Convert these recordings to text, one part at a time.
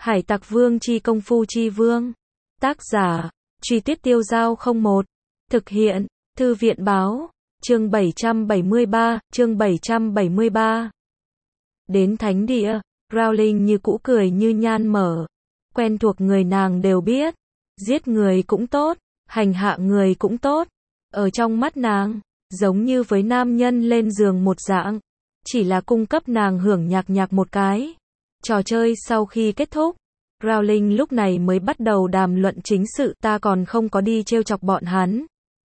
Hải Tặc Vương chi công phu chi vương. Tác giả, Truy Tuyết Tiêu Dao 01. Thực hiện, Thư viện báo, chương 773. Đến thánh địa, Rowling như cũ cười như nhan mở. Quen thuộc người nàng đều biết. Giết người cũng tốt, hành hạ người cũng tốt. Ở trong mắt nàng, giống như với nam nhân lên giường một dạng. Chỉ là cung cấp nàng hưởng nhạc một cái. Trò chơi sau khi kết thúc, Rowling lúc này mới bắt đầu đàm luận chính sự. Ta còn không có đi trêu chọc bọn hắn.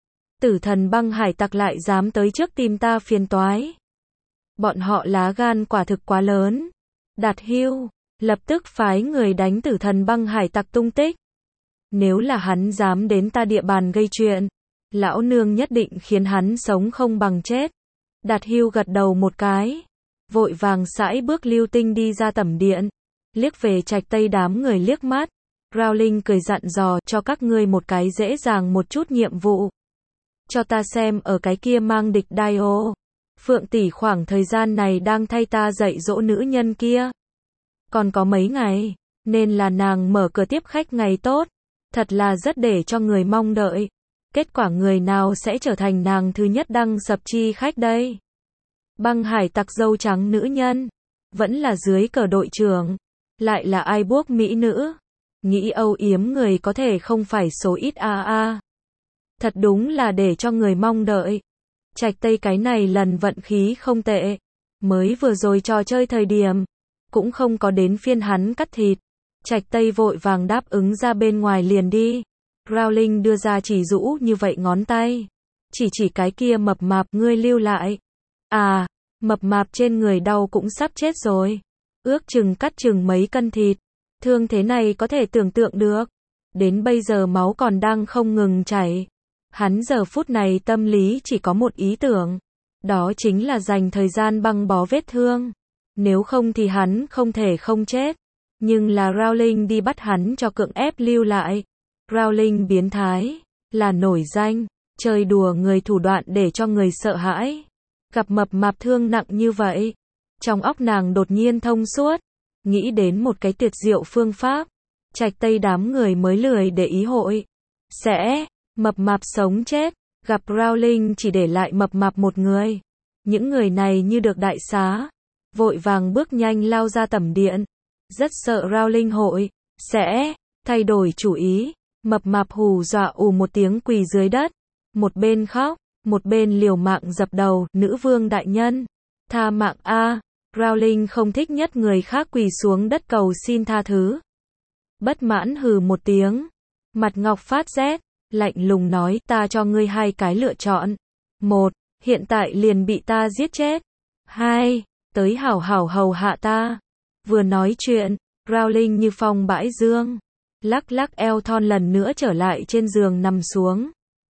Tử thần băng hải tặc lại dám tới trước tìm ta phiền toái. Bọn họ lá gan quả thực quá lớn. Đạt Hưu lập tức phái người đánh tử thần băng hải tặc tung tích. Nếu là hắn dám đến ta địa bàn gây chuyện, lão nương nhất định khiến hắn sống không bằng chết. Đạt Hưu gật đầu một cái, vội vàng sải bước lưu tinh đi ra tẩm điện, liếc về trạch tây đám người liếc mắt. Rowling cười dặn dò, cho các ngươi một cái dễ dàng một chút nhiệm vụ. Cho ta xem ở cái kia mang địch Dio. Phượng tỷ khoảng thời gian này đang thay ta dạy dỗ nữ nhân kia. Còn có mấy ngày, nên là nàng mở cửa tiếp khách ngày tốt. Thật là rất để cho người mong đợi. Kết quả người nào sẽ trở thành nàng thứ nhất đăng sập chi khách đây? Băng hải tặc dâu trắng nữ nhân, vẫn là dưới cờ đội trưởng, lại là ai buốc mỹ nữ. Nghĩ âu yếm người có thể không phải số ít a. Thật đúng là để cho người mong đợi. Trạch Tây cái này lần vận khí không tệ. Mới vừa rồi trò chơi thời điểm, cũng không có đến phiên hắn cắt thịt. Trạch Tây vội vàng đáp ứng ra bên ngoài liền đi. Rowling đưa ra chỉ rũ như vậy ngón tay. Chỉ cái kia mập mạp ngươi lưu lại. À, mập mạp trên người đau cũng sắp chết rồi. Ước chừng cắt chừng mấy cân thịt. Thương thế này có thể tưởng tượng được. Đến bây giờ máu còn đang không ngừng chảy. Hắn giờ phút này tâm lý chỉ có một ý tưởng. Đó chính là dành thời gian băng bó vết thương. Nếu không thì hắn không thể không chết. Nhưng là Rowling đi bắt hắn cho cưỡng ép lưu lại. Rowling biến thái, là nổi danh, chơi đùa người thủ đoạn để cho người sợ hãi. Gặp mập mạp thương nặng như vậy, trong óc nàng đột nhiên thông suốt, nghĩ đến một cái tuyệt diệu phương pháp. Trạch Tây đám người mới lười để ý hội. Sẽ, mập mạp sống chết, gặp Rowling chỉ để lại mập mạp một người. Những người này như được đại xá, vội vàng bước nhanh lao ra tẩm điện. Rất sợ Rowling hội, sẽ, thay đổi chủ ý. Mập mạp hù dọa một tiếng quỳ dưới đất. Một bên khóc, một bên liều mạng dập đầu, nữ vương đại nhân. Tha mạng a. Rowling không thích nhất người khác quỳ xuống đất cầu xin tha thứ. Bất mãn hừ một tiếng. Mặt ngọc phát rét, lạnh lùng nói ta cho ngươi hai cái lựa chọn. 1. Hiện tại liền bị ta giết chết. 2. Tới hảo hảo hầu hạ ta. Vừa nói chuyện, Rowling như phong bãi dương. Lắc eo thon lần nữa trở lại trên giường nằm xuống.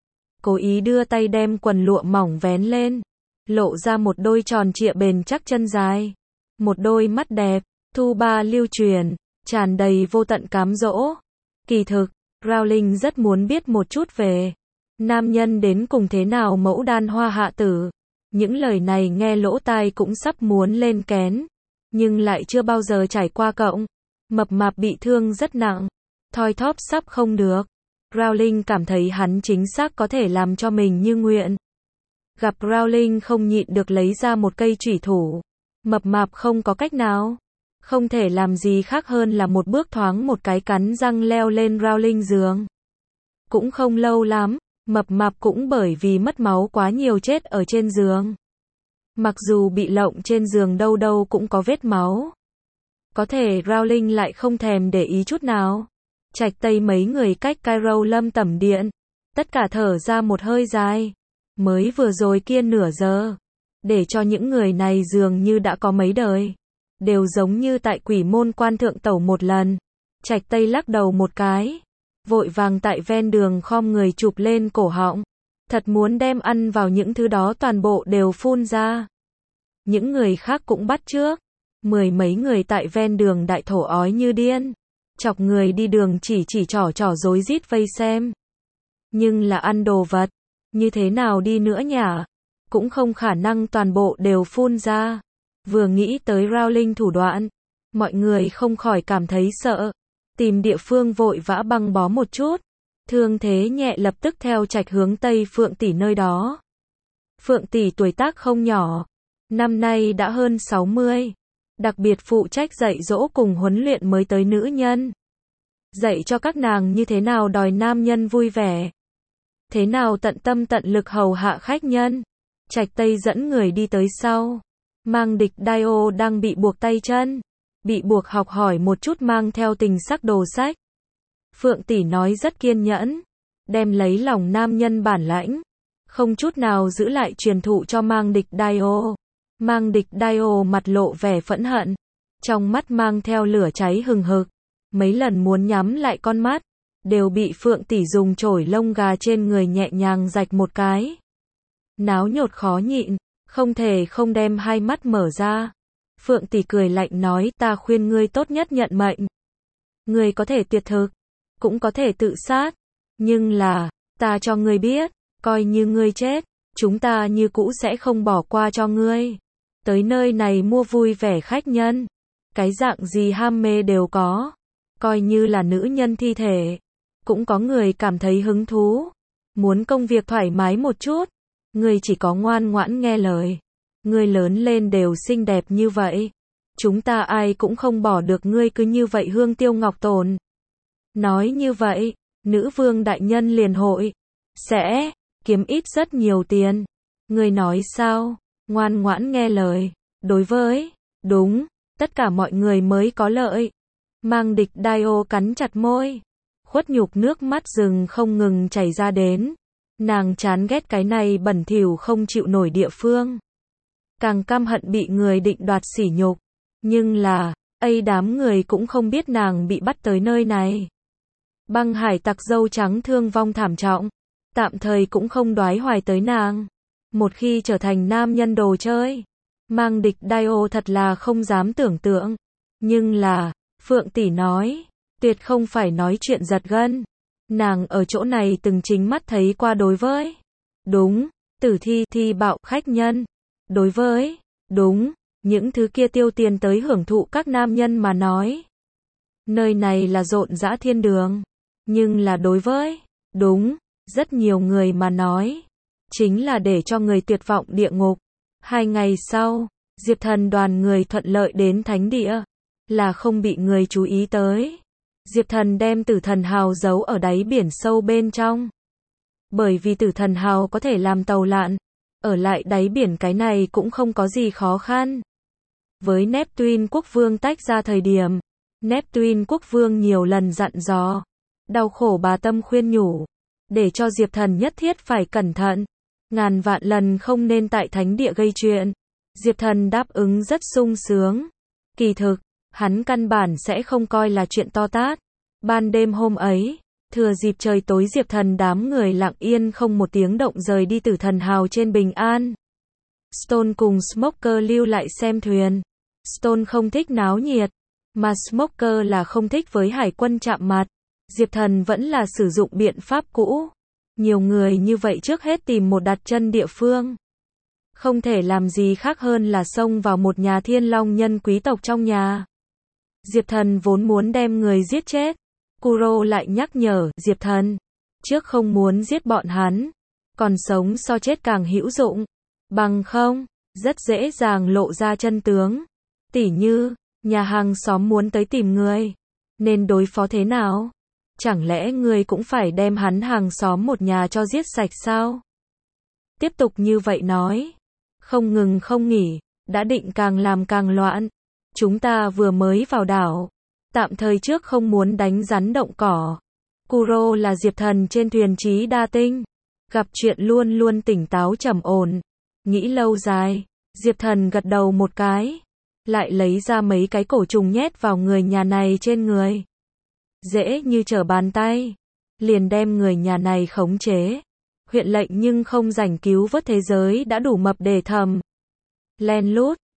Cố ý đưa tay đem quần lụa mỏng vén lên. Lộ ra một đôi tròn trịa bền chắc chân dài. Một đôi mắt đẹp, thu ba lưu truyền, tràn đầy vô tận cám dỗ. Kỳ thực, Rowling rất muốn biết một chút về nam nhân đến cùng thế nào mẫu đan hoa hạ tử. Những lời này nghe lỗ tai cũng sắp muốn lên kén. Nhưng lại chưa bao giờ trải qua cộng. Mập mạp bị thương rất nặng. Thoi thóp sắp không được. Rowling cảm thấy hắn chính xác có thể làm cho mình như nguyện. Gặp Rowling không nhịn được lấy ra một cây chủy thủ. Mập mạp không có cách nào. Không thể làm gì khác hơn là một bước thoáng một cái cắn răng leo lên Rowling giường. Cũng không lâu lắm, mập mạp cũng bởi vì mất máu quá nhiều chết ở trên giường. Mặc dù bị lộng trên giường đâu đâu cũng có vết máu. Có thể Rowling lại không thèm để ý chút nào. Trạch Tây mấy người cách Cairo Lâm tẩm điện. Tất cả thở ra một hơi dài. Mới vừa rồi kia nửa giờ. Để cho những người này dường như đã có mấy đời. Đều giống như tại quỷ môn quan thượng tẩu một lần. Trạch Tây lắc đầu một cái. Vội vàng tại ven đường khom người chụp lên cổ họng. Thật muốn đem ăn vào những thứ đó toàn bộ đều phun ra. Những người khác cũng bắt chước. Mười mấy người tại ven đường đại thổ ói như điên. Chọc người đi đường chỉ trỏ rối rít vây xem. Nhưng là ăn đồ vật. Như thế nào đi nữa nhỉ? Cũng không khả năng toàn bộ đều phun ra. Vừa nghĩ tới Rowling thủ đoạn. Mọi người không khỏi cảm thấy sợ, tìm địa phương vội vã băng bó một chút. Thương thế nhẹ lập tức theo trạch hướng Tây Phượng tỷ nơi đó. Phượng tỷ tuổi tác không nhỏ, năm nay đã hơn 60, đặc biệt phụ trách dạy dỗ cùng huấn luyện mới tới nữ nhân. Dạy cho các nàng như thế nào đòi nam nhân vui vẻ, thế nào tận tâm tận lực hầu hạ khách nhân. Trạch Tây dẫn người đi tới sau. Mang Địch Dio đang bị buộc tay chân, bị buộc học hỏi một chút mang theo tình sắc đồ sách. Phượng tỷ nói rất kiên nhẫn, đem lấy lòng nam nhân bản lãnh, không chút nào giữ lại truyền thụ cho Mang Địch Dio. Mang Địch Dio mặt lộ vẻ phẫn hận, trong mắt mang theo lửa cháy hừng hực, mấy lần muốn nhắm lại con mắt, đều bị Phượng tỷ dùng chổi lông gà trên người nhẹ nhàng rạch một cái. Náo nhột khó nhịn, không thể không đem hai mắt mở ra. Phượng tỷ cười lạnh nói, ta khuyên ngươi tốt nhất nhận mệnh. Ngươi có thể tuyệt thực, cũng có thể tự sát, nhưng là, ta cho ngươi biết, coi như ngươi chết, chúng ta như cũ sẽ không bỏ qua cho ngươi. Tới nơi này mua vui vẻ khách nhân, cái dạng gì ham mê đều có, coi như là nữ nhân thi thể, cũng có người cảm thấy hứng thú, muốn công việc thoải mái một chút. Ngươi chỉ có ngoan ngoãn nghe lời, ngươi lớn lên đều xinh đẹp như vậy, chúng ta ai cũng không bỏ được ngươi cứ như vậy hương tiêu ngọc tồn. Nói như vậy, nữ vương đại nhân liền hội sẽ kiếm ít rất nhiều tiền. Ngươi nói sao? Ngoan ngoãn nghe lời, đối với đúng, tất cả mọi người mới có lợi. Mang Địch Dio cắn chặt môi, khuất nhục nước mắt rừng không ngừng chảy ra đến. Nàng chán ghét cái này bẩn thỉu không chịu nổi địa phương, càng căm hận bị người định đoạt sỉ nhục. Nhưng là, đám người cũng không biết nàng bị bắt tới nơi này. Băng hải tặc dâu trắng thương vong thảm trọng, tạm thời cũng không đoái hoài tới nàng. Một khi trở thành nam nhân đồ chơi, Mang Địch Dio thật là không dám tưởng tượng. Nhưng là, Phượng tỷ nói, tuyệt không phải nói chuyện giật gân. Nàng ở chỗ này từng chính mắt thấy qua đối với đúng, tử thi bạo khách nhân. Đối với đúng, những thứ kia tiêu tiền tới hưởng thụ các nam nhân mà nói. Nơi này là rộn rã thiên đường. Nhưng là đối với đúng, rất nhiều người mà nói, chính là để cho người tuyệt vọng địa ngục. 2 ngày sau, Diệp Thần đoàn người thuận lợi đến thánh địa, là không bị người chú ý tới. Diệp Thần đem Tử Thần Hào giấu ở đáy biển sâu bên trong. Bởi vì Tử Thần Hào có thể làm tàu lặn, ở lại đáy biển cái này cũng không có gì khó khăn. Với Neptune quốc vương tách ra thời điểm, Neptune quốc vương nhiều lần dặn dò, đau khổ bà tâm khuyên nhủ, để cho Diệp Thần nhất thiết phải cẩn thận, ngàn vạn lần không nên tại thánh địa gây chuyện. Diệp Thần đáp ứng rất sung sướng. Kỳ thực, hắn căn bản sẽ không coi là chuyện to tát. Ban đêm hôm ấy, thừa dịp trời tối Diệp Thần đám người lặng yên không một tiếng động rời đi Tử Thần Hào trên Bình An. Stone cùng Smoker lưu lại xem thuyền. Stone không thích náo nhiệt, mà Smoker là không thích với hải quân chạm mặt. Diệp Thần vẫn là sử dụng biện pháp cũ. Nhiều người như vậy trước hết tìm một đặt chân địa phương. Không thể làm gì khác hơn là xông vào một nhà thiên long nhân quý tộc trong nhà. Diệp Thần vốn muốn đem người giết chết. Kuro lại nhắc nhở Diệp Thần, trước không muốn giết bọn hắn, còn sống so chết càng hữu dụng. Bằng không, rất dễ dàng lộ ra chân tướng. Tỉ như, nhà hàng xóm muốn tới tìm người, nên đối phó thế nào? Chẳng lẽ người cũng phải đem hắn hàng xóm một nhà cho giết sạch sao? Tiếp tục như vậy nói, không ngừng không nghỉ, đã định càng làm càng loạn. Chúng ta vừa mới vào đảo, tạm thời trước không muốn đánh rắn động cỏ. Kuro là Diệp Thần trên thuyền trí đa tinh, gặp chuyện luôn luôn tỉnh táo trầm ổn. Nghĩ lâu dài, Diệp Thần gật đầu một cái, lại lấy ra mấy cái cổ trùng nhét vào người nhà này trên người. Dễ như trở bàn tay, liền đem người nhà này khống chế. Huyện lệnh nhưng không rảnh cứu vớt thế giới đã đủ mập để thầm. Len lút,